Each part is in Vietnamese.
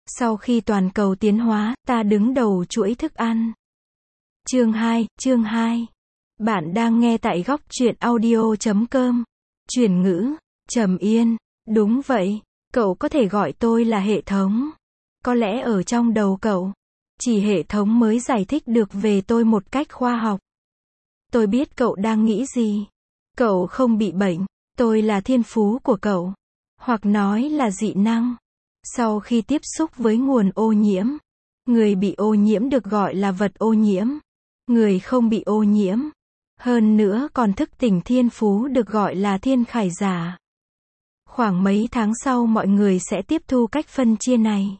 Sau khi toàn cầu tiến hóa, ta đứng đầu chuỗi thức ăn. Chương 2. Bạn đang nghe tại góc truyện audio.com. Chuyển ngữ, Trầm Yên. Đúng vậy, cậu có thể gọi tôi là hệ thống. Có lẽ ở trong đầu cậu, chỉ hệ thống mới giải thích được về tôi một cách khoa học. Tôi biết cậu đang nghĩ gì. Cậu không bị bệnh, tôi là thiên phú của cậu. Hoặc nói là dị năng. Sau khi tiếp xúc với nguồn ô nhiễm, người bị ô nhiễm được gọi là vật ô nhiễm. Người không bị ô nhiễm, hơn nữa còn thức tỉnh thiên phú được gọi là thiên khải giả. Khoảng mấy tháng sau mọi người sẽ tiếp thu cách phân chia này.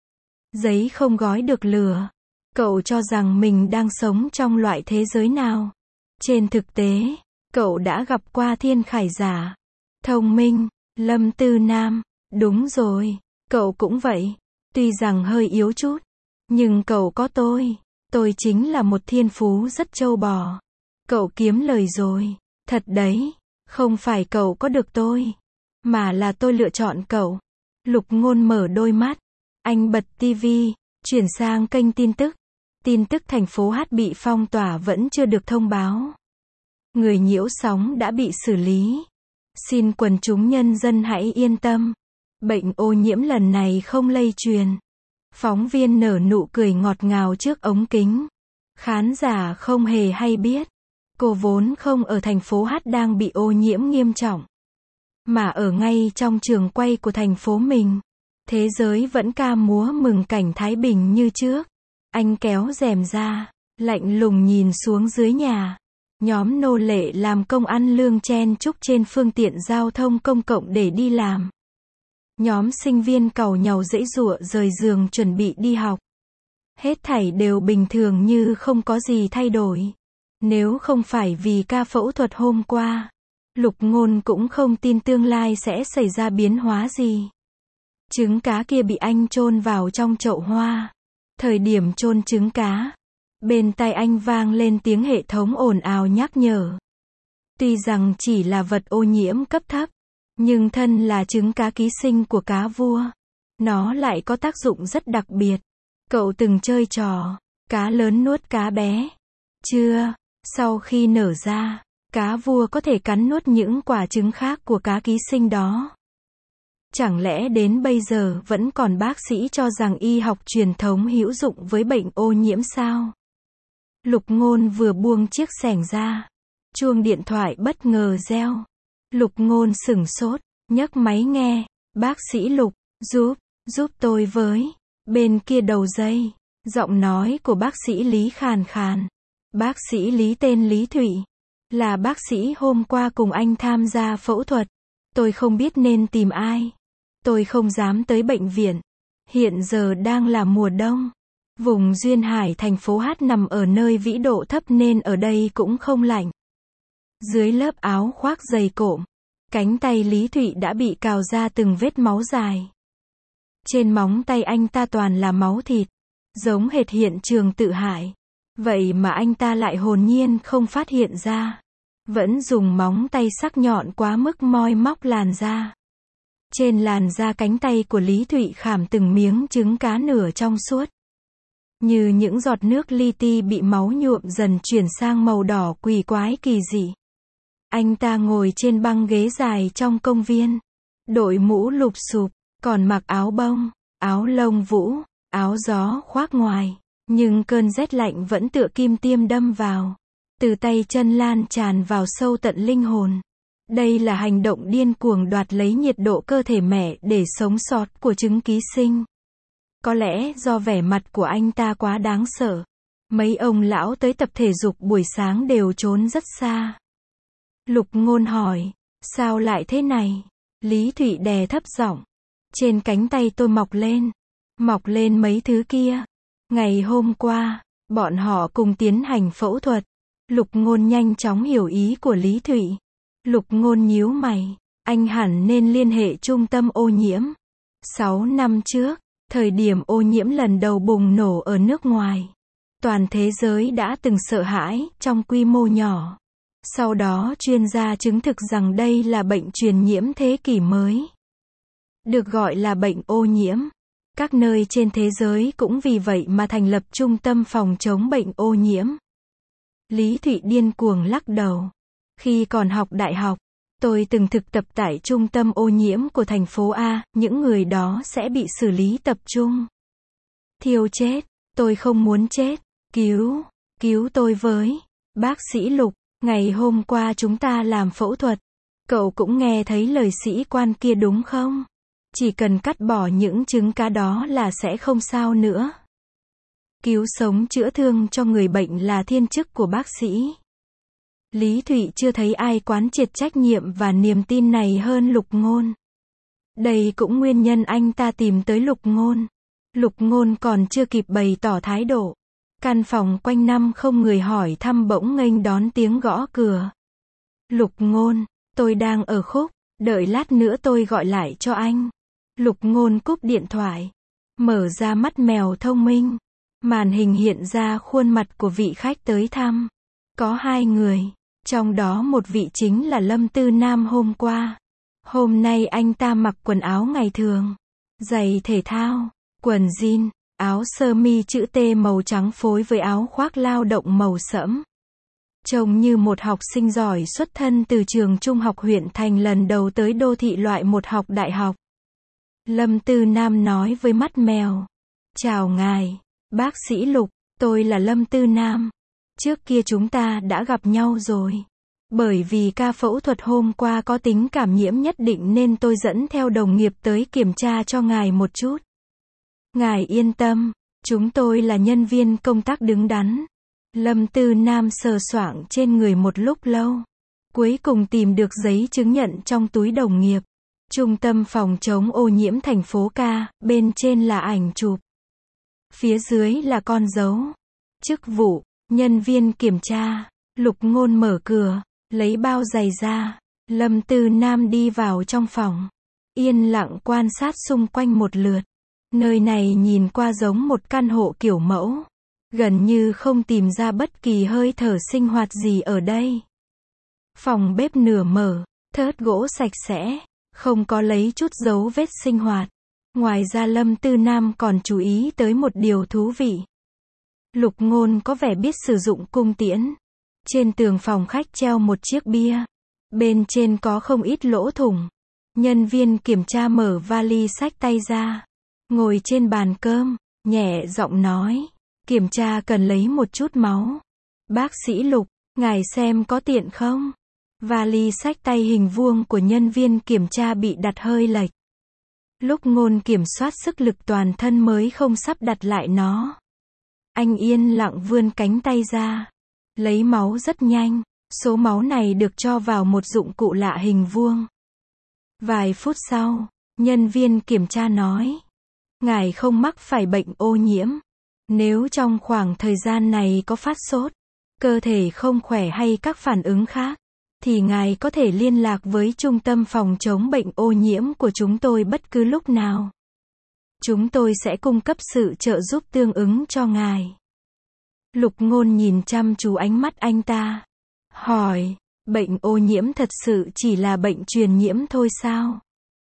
Giấy không gói được lửa. Cậu cho rằng mình đang sống trong loại thế giới nào? Trên thực tế, cậu đã gặp qua thiên khải giả. Thông minh, Lâm Tư Nam. Đúng rồi, cậu cũng vậy. Tuy rằng hơi yếu chút, nhưng cậu có tôi. Tôi chính là một thiên phú rất trâu bò. Cậu kiếm lời rồi. Thật đấy, không phải cậu có được tôi, mà là tôi lựa chọn cậu. Lục Ngôn mở đôi mắt. Anh bật tivi, chuyển sang kênh tin tức. Tin tức thành phố H bị phong tỏa vẫn chưa được thông báo. Người nhiễu sóng đã bị xử lý. Xin quần chúng nhân dân hãy yên tâm. Bệnh ô nhiễm lần này không lây truyền. Phóng viên nở nụ cười ngọt ngào trước ống kính. Khán giả không hề hay biết. Cô vốn không ở thành phố H đang bị ô nhiễm nghiêm trọng, mà ở ngay trong trường quay của thành phố mình. Thế giới vẫn ca múa mừng cảnh thái bình như trước. Anh kéo rèm ra, lạnh lùng nhìn xuống dưới nhà. Nhóm nô lệ làm công ăn lương chen chúc trên phương tiện giao thông công cộng để đi làm. Nhóm sinh viên càu nhàu giãy giụa rời giường chuẩn bị đi học. Hết thảy đều bình thường như không có gì thay đổi. Nếu không phải vì ca phẫu thuật hôm qua, Lục Ngôn cũng không tin tương lai sẽ xảy ra biến hóa gì. Trứng cá kia bị anh chôn vào trong chậu hoa. Thời điểm chôn trứng cá, bên tai anh vang lên tiếng hệ thống ồn ào nhắc nhở. Tuy rằng chỉ là vật ô nhiễm cấp thấp, nhưng thân là trứng cá ký sinh của cá vua, nó lại có tác dụng rất đặc biệt. Cậu từng chơi trò cá lớn nuốt cá bé chưa? Sau khi nở ra, cá vua có thể cắn nuốt những quả trứng khác của cá ký sinh đó. Chẳng lẽ đến bây giờ vẫn còn bác sĩ cho rằng y học truyền thống hữu dụng với bệnh ô nhiễm sao? Lục Ngôn vừa buông chiếc xẻng ra, chuông điện thoại bất ngờ reo. Lục Ngôn sửng sốt, nhấc máy nghe. Bác sĩ Lục, giúp tôi với. Bên kia đầu dây, giọng nói của bác sĩ Lý khàn khàn. Bác sĩ Lý tên Lý Thụy, là bác sĩ hôm qua cùng anh tham gia phẫu thuật. Tôi không biết nên tìm ai. Tôi không dám tới bệnh viện. Hiện giờ đang là mùa đông. Vùng duyên hải thành phố H nằm ở nơi vĩ độ thấp nên ở đây cũng không lạnh. Dưới lớp áo khoác dày cộm, cánh tay Lý Thụy đã bị cào ra từng vết máu dài. Trên móng tay anh ta toàn là máu thịt, giống hệt hiện trường tự hại. Vậy mà anh ta lại hồn nhiên không phát hiện ra. Vẫn dùng móng tay sắc nhọn quá mức moi móc làn da. Trên làn da cánh tay của Lý Thụy khảm từng miếng trứng cá nửa trong suốt. Như những giọt nước li ti bị máu nhuộm dần chuyển sang màu đỏ quỷ quái kỳ dị. Anh ta ngồi trên băng ghế dài trong công viên. Đội mũ lụp xụp, còn mặc áo bông, áo lông vũ, áo gió khoác ngoài. Nhưng cơn rét lạnh vẫn tựa kim tiêm đâm vào. Từ tay chân lan tràn vào sâu tận linh hồn. Đây là hành động điên cuồng đoạt lấy nhiệt độ cơ thể mẹ để sống sót của trứng ký sinh. Có lẽ do vẻ mặt của anh ta quá đáng sợ. Mấy ông lão tới tập thể dục buổi sáng đều trốn rất xa. Lục Ngôn hỏi, sao lại thế này? Lý Thụy đè thấp giọng. Trên cánh tay tôi mọc lên mấy thứ kia. Ngày hôm qua, bọn họ cùng tiến hành phẫu thuật. Lục Ngôn nhanh chóng hiểu ý của Lý Thụy. Lục Ngôn nhíu mày, anh hẳn nên liên hệ trung tâm ô nhiễm. 6 năm trước, thời điểm ô nhiễm lần đầu bùng nổ ở nước ngoài, toàn thế giới đã từng sợ hãi trong quy mô nhỏ. Sau đó chuyên gia chứng thực rằng đây là bệnh truyền nhiễm thế kỷ mới, được gọi là bệnh ô nhiễm. Các nơi trên thế giới cũng vì vậy mà thành lập trung tâm phòng chống bệnh ô nhiễm. Lý Thụy điên cuồng lắc đầu. Khi còn học đại học, tôi từng thực tập tại trung tâm ô nhiễm của thành phố A, những người đó sẽ bị xử lý tập trung. Thiêu chết, tôi không muốn chết, cứu tôi với. Bác sĩ Lục, ngày hôm qua chúng ta làm phẫu thuật. Cậu cũng nghe thấy lời sĩ quan kia đúng không? Chỉ cần cắt bỏ những trứng cá đó là sẽ không sao nữa. Cứu sống chữa thương cho người bệnh là thiên chức của bác sĩ. Lý Thụy chưa thấy ai quán triệt trách nhiệm và niềm tin này hơn Lục Ngôn. Đây cũng nguyên nhân anh ta tìm tới Lục Ngôn. Lục Ngôn còn chưa kịp bày tỏ thái độ. Căn phòng quanh năm không người hỏi thăm bỗng nghênh đón tiếng gõ cửa. Lục Ngôn, tôi đang ở khúc, đợi lát nữa tôi gọi lại cho anh. Lục Ngôn cúp điện thoại. Mở ra mắt mèo thông minh. Màn hình hiện ra khuôn mặt của vị khách tới thăm. Có 2 người. Trong đó một vị chính là Lâm Tư Nam hôm qua. Hôm nay anh ta mặc quần áo ngày thường. Giày thể thao, quần jean, áo sơ mi chữ T màu trắng phối với áo khoác lao động màu sẫm. Trông như một học sinh giỏi xuất thân từ trường trung học huyện thành lần đầu tới đô thị loại 1 học đại học. Lâm Tư Nam nói với mắt mèo. Chào ngài, bác sĩ Lục, tôi là Lâm Tư Nam. Trước kia chúng ta đã gặp nhau rồi. Bởi vì ca phẫu thuật hôm qua có tính cảm nhiễm nhất định nên tôi dẫn theo đồng nghiệp tới kiểm tra cho ngài một chút. Ngài yên tâm, chúng tôi là nhân viên công tác đứng đắn. Lâm Tư Nam sờ soạng trên người một lúc lâu. Cuối cùng tìm được giấy chứng nhận trong túi đồng nghiệp. Trung tâm phòng chống ô nhiễm thành phố Ca, bên trên là ảnh chụp. Phía dưới là con dấu. Chức vụ, nhân viên kiểm tra. Lục Ngôn mở cửa, lấy bao giày ra. Lâm Tư Nam đi vào trong phòng. Yên lặng quan sát xung quanh một lượt. Nơi này nhìn qua giống một căn hộ kiểu mẫu. Gần như không tìm ra bất kỳ hơi thở sinh hoạt gì ở đây. Phòng bếp nửa mở, thớt gỗ sạch sẽ, không có lấy chút dấu vết sinh hoạt. Ngoài ra Lâm Tư Nam còn chú ý tới một điều thú vị. Lục Ngôn có vẻ biết sử dụng cung tiễn. Trên tường phòng khách treo một chiếc bia. Bên trên có không ít lỗ thủng. Nhân viên kiểm tra mở vali xách tay ra. Ngồi trên bàn cơm, nhẹ giọng nói. Kiểm tra cần lấy một chút máu. Bác sĩ Lục, ngài xem có tiện không? Vali xách tay hình vuông của nhân viên kiểm tra bị đặt hơi lệch. Lúc Ngôn kiểm soát sức lực toàn thân mới không sắp đặt lại nó. Anh yên lặng vươn cánh tay ra. Lấy máu rất nhanh. Số máu này được cho vào một dụng cụ lạ hình vuông. Vài phút sau, nhân viên kiểm tra nói. Ngài không mắc phải bệnh ô nhiễm. Nếu trong khoảng thời gian này có phát sốt, cơ thể không khỏe hay các phản ứng khác, thì ngài có thể liên lạc với trung tâm phòng chống bệnh ô nhiễm của chúng tôi bất cứ lúc nào. Chúng tôi sẽ cung cấp sự trợ giúp tương ứng cho ngài. Lục Ngôn nhìn chăm chú ánh mắt anh ta. Hỏi, bệnh ô nhiễm thật sự chỉ là bệnh truyền nhiễm thôi sao?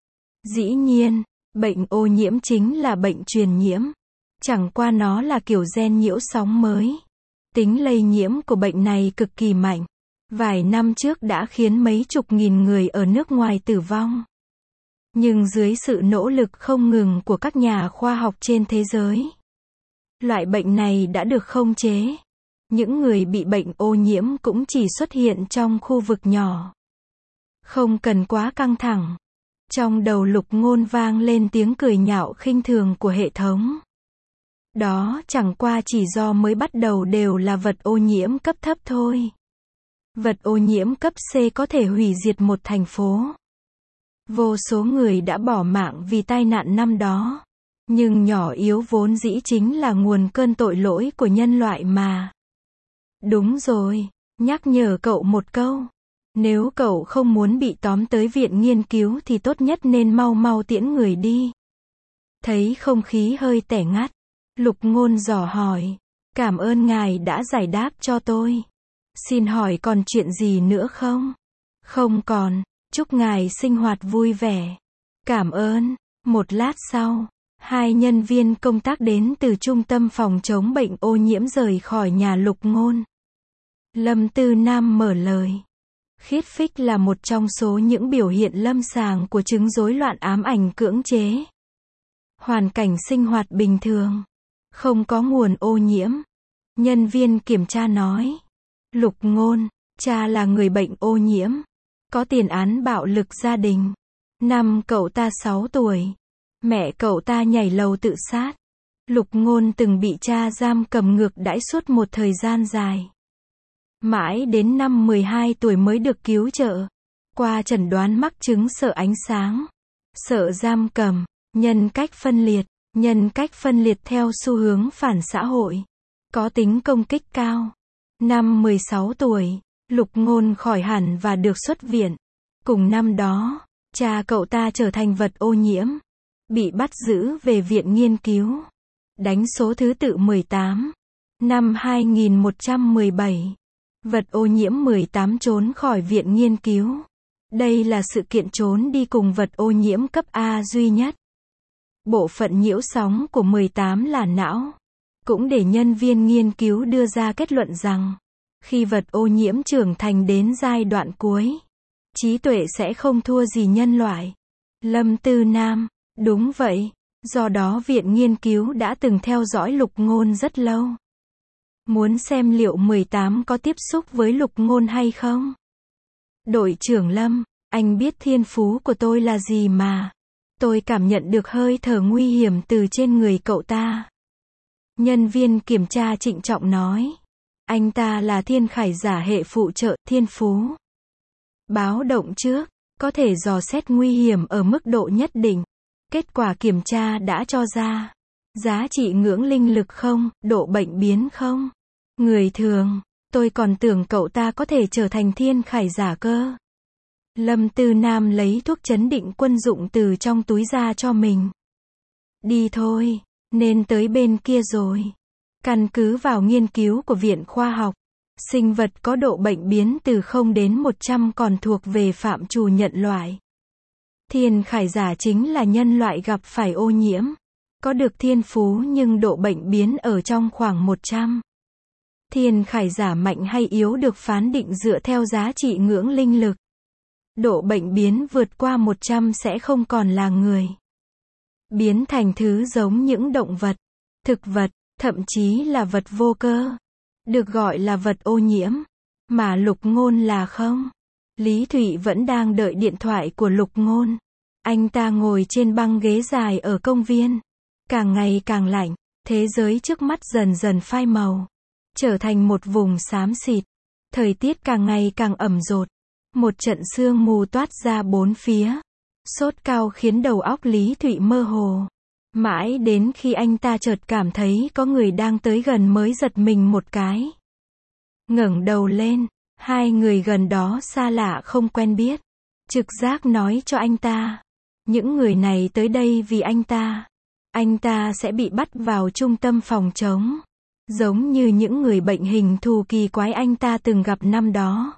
Dĩ nhiên, bệnh ô nhiễm chính là bệnh truyền nhiễm. Chẳng qua nó là kiểu gen nhiễu sóng mới. Tính lây nhiễm của bệnh này cực kỳ mạnh. Vài năm trước đã khiến mấy chục nghìn người ở nước ngoài tử vong. Nhưng dưới sự nỗ lực không ngừng của các nhà khoa học trên thế giới, loại bệnh này đã được khống chế. Những người bị bệnh ô nhiễm cũng chỉ xuất hiện trong khu vực nhỏ. Không cần quá căng thẳng. Trong đầu Lục Ngôn vang lên tiếng cười nhạo khinh thường của hệ thống. Đó chẳng qua chỉ do mới bắt đầu đều là vật ô nhiễm cấp thấp thôi. Vật ô nhiễm cấp C có thể hủy diệt một thành phố. Vô số người đã bỏ mạng vì tai nạn năm đó. Nhưng nhỏ yếu vốn dĩ chính là nguồn cơn tội lỗi của nhân loại mà. Đúng rồi, nhắc nhở cậu một câu. Nếu cậu không muốn bị tóm tới viện nghiên cứu thì tốt nhất nên mau mau tiễn người đi. Thấy không khí hơi tẻ ngắt, Lục Ngôn dò hỏi. Cảm ơn ngài đã giải đáp cho tôi. Xin hỏi còn chuyện gì nữa không? Không còn, chúc ngài sinh hoạt vui vẻ. Cảm ơn. Một lát sau, Hai nhân viên công tác đến từ trung tâm phòng chống bệnh ô nhiễm rời khỏi nhà Lục Ngôn. Lâm Tư Nam mở lời. Khiết phích là một trong số những biểu hiện lâm sàng của chứng rối loạn ám ảnh cưỡng chế. Hoàn cảnh sinh hoạt bình thường. Không có nguồn ô nhiễm. Nhân viên kiểm tra nói. Lục Ngôn, cha là người bệnh ô nhiễm. Có tiền án bạo lực gia đình. Năm cậu ta 6 tuổi. Mẹ cậu ta nhảy lầu tự sát. Lục Ngôn từng bị cha giam cầm ngược đãi suốt một thời gian dài. Mãi đến năm 12 tuổi mới được cứu trợ. Qua chẩn đoán mắc chứng sợ ánh sáng, sợ giam cầm, nhân cách phân liệt. Nhân cách phân liệt theo xu hướng phản xã hội. Có tính công kích cao. Năm 16 tuổi, Lục Ngôn khỏi hẳn và được xuất viện. Cùng năm đó, cha cậu ta trở thành vật ô nhiễm. Bị bắt giữ về viện nghiên cứu. Đánh số thứ tự 18. Năm 2117. Vật ô nhiễm 18 trốn khỏi viện nghiên cứu. Đây là sự kiện trốn đi cùng vật ô nhiễm cấp A duy nhất. Bộ phận nhiễu sóng của 18 là não. Cũng để nhân viên nghiên cứu đưa ra kết luận rằng, khi vật ô nhiễm trưởng thành đến giai đoạn cuối, trí tuệ sẽ không thua gì nhân loại. Lâm Tư Nam, đúng vậy, do đó viện nghiên cứu đã từng theo dõi Lục Ngôn rất lâu. Muốn xem liệu 18 có tiếp xúc với Lục Ngôn hay không? Đội trưởng Lâm, anh biết thiên phú của tôi là gì mà. Tôi cảm nhận được hơi thở nguy hiểm từ trên người cậu ta. Nhân viên kiểm tra trịnh trọng nói. Anh ta là thiên khải giả hệ phụ trợ, thiên phú. Báo động trước, có thể dò xét nguy hiểm ở mức độ nhất định. Kết quả kiểm tra đã cho ra. Giá trị ngưỡng linh lực không, độ bệnh biến không. Người thường, tôi còn tưởng cậu ta có thể trở thành thiên khải giả cơ. Lâm Tư Nam lấy thuốc trấn định quân dụng từ trong túi ra cho mình. Đi thôi, nên tới bên kia rồi. Căn cứ vào nghiên cứu của Viện Khoa học, sinh vật có độ bệnh biến từ 0 đến 100 còn thuộc về phạm trù nhận loại. Thiên khải giả chính là nhân loại gặp phải ô nhiễm. Có được thiên phú nhưng độ bệnh biến ở trong khoảng 100. Thiên khải giả mạnh hay yếu được phán định dựa theo giá trị ngưỡng linh lực. Độ bệnh biến vượt qua 100 sẽ không còn là người. Biến thành thứ giống những động vật, thực vật, thậm chí là vật vô cơ. Được gọi là vật ô nhiễm. Mà Lục Ngôn là không. Lý Thụy vẫn đang đợi điện thoại của Lục Ngôn. Anh ta ngồi trên băng ghế dài ở công viên. Càng ngày càng lạnh, thế giới trước mắt dần dần phai màu. Trở thành một vùng xám xịt. Thời tiết càng ngày càng ẩm dột. Một trận sương mù toát ra bốn phía. Sốt cao khiến đầu óc Lý Thụy mơ hồ. Mãi đến khi anh ta chợt cảm thấy có người đang tới gần mới giật mình một cái. Ngẩng đầu lên, hai người gần đó xa lạ không quen biết. Trực giác nói cho anh ta, những người này tới đây vì anh ta. Anh ta sẽ bị bắt vào trung tâm phòng chống. Giống như những người bệnh hình thù kỳ quái anh ta từng gặp năm đó.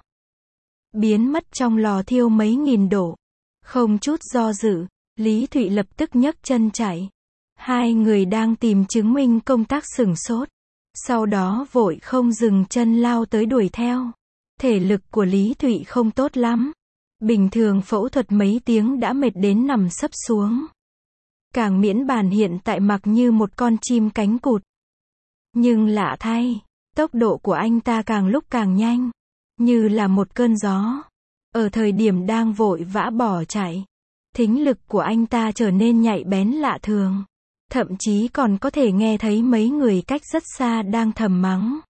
Biến mất trong lò thiêu mấy nghìn độ. Không chút do dự, Lý Thụy lập tức nhấc chân chạy. Hai người đang tìm chứng minh công tác sửng sốt. Sau đó vội không dừng chân lao tới đuổi theo. Thể lực của Lý Thụy không tốt lắm. Bình thường phẫu thuật mấy tiếng đã mệt đến nằm sấp xuống. Càng miễn bàn hiện tại mặc như một con chim cánh cụt. Nhưng lạ thay, tốc độ của anh ta càng lúc càng nhanh. Như là một cơn gió. Ở thời điểm đang vội vã bỏ chạy, thính lực của anh ta trở nên nhạy bén lạ thường. Thậm chí còn có thể nghe thấy mấy người cách rất xa đang thầm mắng.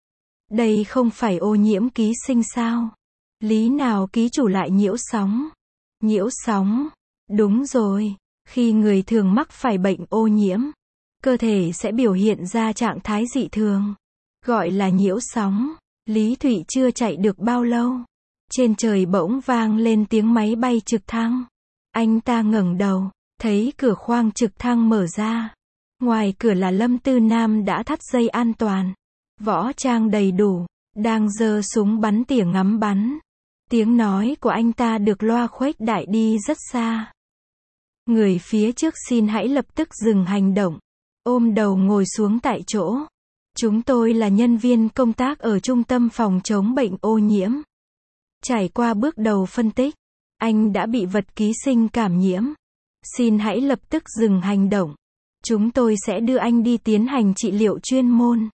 Đây không phải ô nhiễm ký sinh sao? Lý nào ký chủ lại nhiễu sóng? Nhiễu sóng? Đúng rồi, khi người thường mắc phải bệnh ô nhiễm, cơ thể sẽ biểu hiện ra trạng thái dị thường. Gọi là nhiễu sóng. Lý Thụy chưa chạy được bao lâu. Trên trời bỗng vang lên tiếng máy bay trực thăng. Anh ta ngẩng đầu, thấy cửa khoang trực thăng mở ra. Ngoài cửa là Lâm Tư Nam đã thắt dây an toàn. Võ trang đầy đủ, đang giơ súng bắn tỉa ngắm bắn. Tiếng nói của anh ta được loa khuếch đại đi rất xa. Người phía trước xin hãy lập tức dừng hành động. Ôm đầu ngồi xuống tại chỗ. Chúng tôi là nhân viên công tác ở Trung tâm phòng chống bệnh ô nhiễm. Trải qua bước đầu phân tích, anh đã bị vật ký sinh cảm nhiễm. Xin hãy lập tức dừng hành động. Chúng tôi sẽ đưa anh đi tiến hành trị liệu chuyên môn.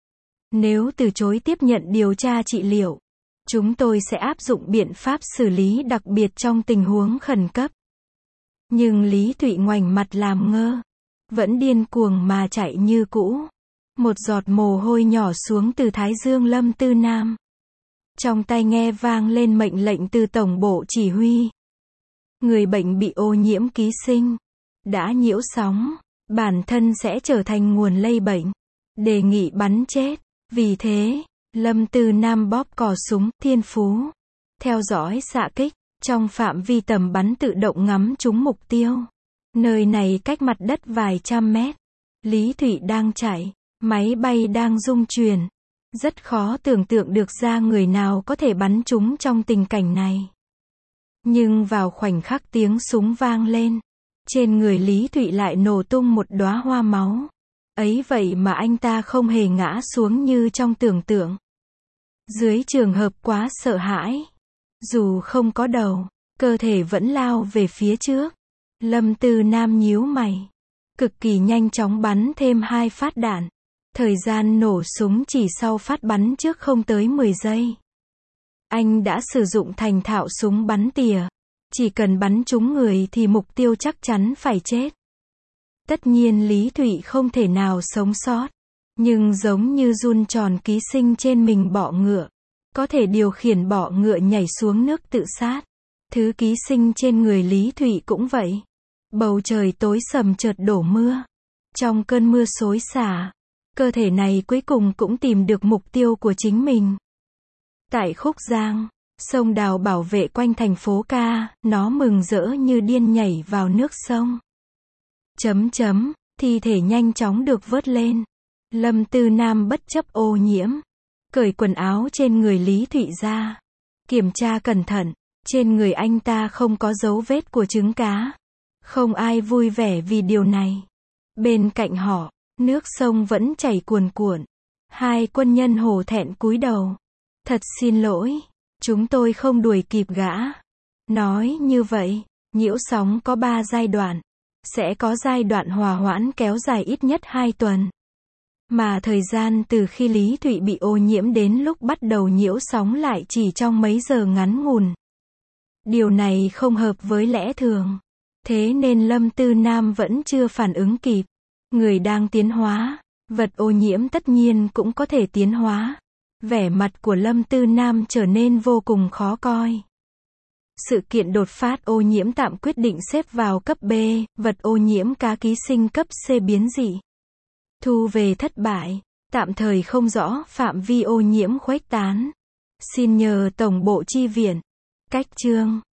Nếu từ chối tiếp nhận điều tra trị liệu, chúng tôi sẽ áp dụng biện pháp xử lý đặc biệt trong tình huống khẩn cấp. Nhưng Lý Thụy ngoảnh mặt làm ngơ. Vẫn điên cuồng mà chạy như cũ. Một giọt mồ hôi nhỏ xuống từ thái dương Lâm Tư Nam. Trong tai nghe vang lên mệnh lệnh từ tổng bộ chỉ huy. Người bệnh bị ô nhiễm ký sinh, đã nhiễu sóng, bản thân sẽ trở thành nguồn lây bệnh. Đề nghị bắn chết. Vì thế, Lâm Tư Nam bóp cò súng, thiên phú. Theo dõi xạ kích, trong phạm vi tầm bắn tự động ngắm trúng mục tiêu. Nơi này cách mặt đất vài trăm mét. Lý Thụy đang chạy, máy bay đang rung chuyển. Rất khó tưởng tượng được ra người nào có thể bắn trúng trong tình cảnh này. Nhưng vào khoảnh khắc tiếng súng vang lên, trên người Lý Thụy lại nổ tung một đóa hoa máu. Ấy vậy mà anh ta không hề ngã xuống như trong tưởng tượng. Dưới trường hợp quá sợ hãi, dù không có đầu, cơ thể vẫn lao về phía trước. Lâm Tư Nam nhíu mày, cực kỳ nhanh chóng bắn thêm 2 phát đạn. Thời gian nổ súng chỉ sau phát bắn trước không tới 10 giây. Anh đã sử dụng thành thạo súng bắn tỉa. Chỉ cần bắn trúng người thì mục tiêu chắc chắn phải chết. Tất nhiên Lý Thụy không thể nào sống sót. Nhưng giống như giun tròn ký sinh trên mình bọ ngựa. Có thể điều khiển bọ ngựa nhảy xuống nước tự sát. Thứ ký sinh trên người Lý Thụy cũng vậy. Bầu trời tối sầm chợt đổ mưa. Trong cơn mưa xối xả, cơ thể này cuối cùng cũng tìm được mục tiêu của chính mình. Tại Khúc Giang, sông Đào bảo vệ quanh thành phố Ca, nó mừng rỡ như điên nhảy vào nước sông. Thi thể nhanh chóng được vớt lên. Lâm Tư Nam bất chấp ô nhiễm, cởi quần áo trên người Lý Thụy ra. Kiểm tra cẩn thận, trên người anh ta không có dấu vết của trứng cá. Không ai vui vẻ vì điều này. Bên cạnh họ, nước sông vẫn chảy cuồn cuộn. 2 quân nhân hổ thẹn cúi đầu. Thật xin lỗi, chúng tôi không đuổi kịp gã. Nói như vậy, nhiễu sóng có 3 giai đoạn. Sẽ có giai đoạn hòa hoãn kéo dài ít nhất 2 tuần. Mà thời gian từ khi Lý Thụy bị ô nhiễm đến lúc bắt đầu nhiễu sóng lại chỉ trong mấy giờ ngắn ngủn. Điều này không hợp với lẽ thường. Thế nên Lâm Tư Nam vẫn chưa phản ứng kịp. Người đang tiến hóa, vật ô nhiễm tất nhiên cũng có thể tiến hóa. Vẻ mặt của Lâm Tư Nam trở nên vô cùng khó coi. Sự kiện đột phát ô nhiễm tạm quyết định xếp vào cấp B, vật ô nhiễm cá ký sinh cấp C biến dị. Thu về thất bại, tạm thời không rõ phạm vi ô nhiễm khuếch tán. Xin nhờ tổng bộ chi viện. Cách chương